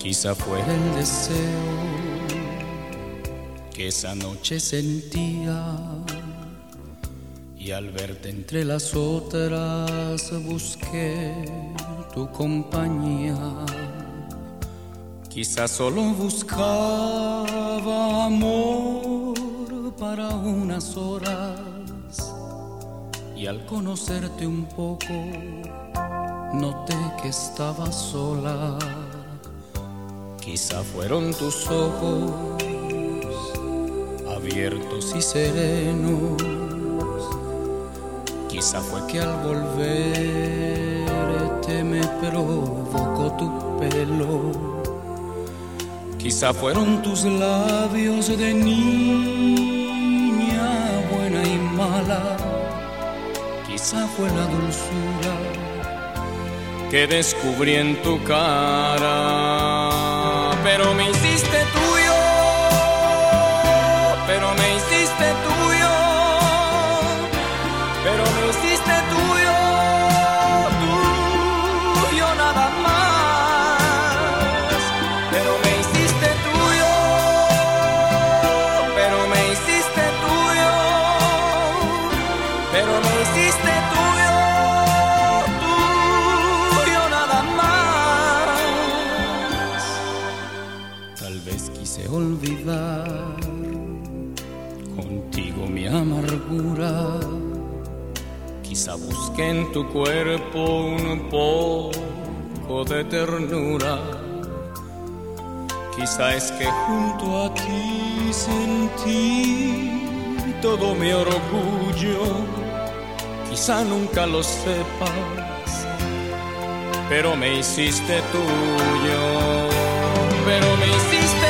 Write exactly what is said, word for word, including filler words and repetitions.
Quizá fue el deseo que esa noche sentía, y al verte entre las otras busqué tu compañía. Quizá solo buscaba amor para unas horas, y al conocerte un poco noté que estaba sola. Quizá fueron tus ojos abiertos y serenos, quizá fue que al volverte me provocó tu pelo, quizá fueron tus labios de niña buena y mala, quizá fue la dulzura que descubrí en tu cara. Pero me hiciste tuyo, pero me hiciste tuyo, pero me hiciste tuyo, tuyo nada más. Pero me hiciste tuyo, pero me hiciste tuyo, pero me hiciste tuyo, tuyo nada más. Tal vez quise olvidar contigo mi amargura, quizá busqué en tu cuerpo un poco de ternura, quizá es que junto a ti sentí todo mi orgullo, quizá nunca lo sepas, pero me hiciste tuyo, pero me hiciste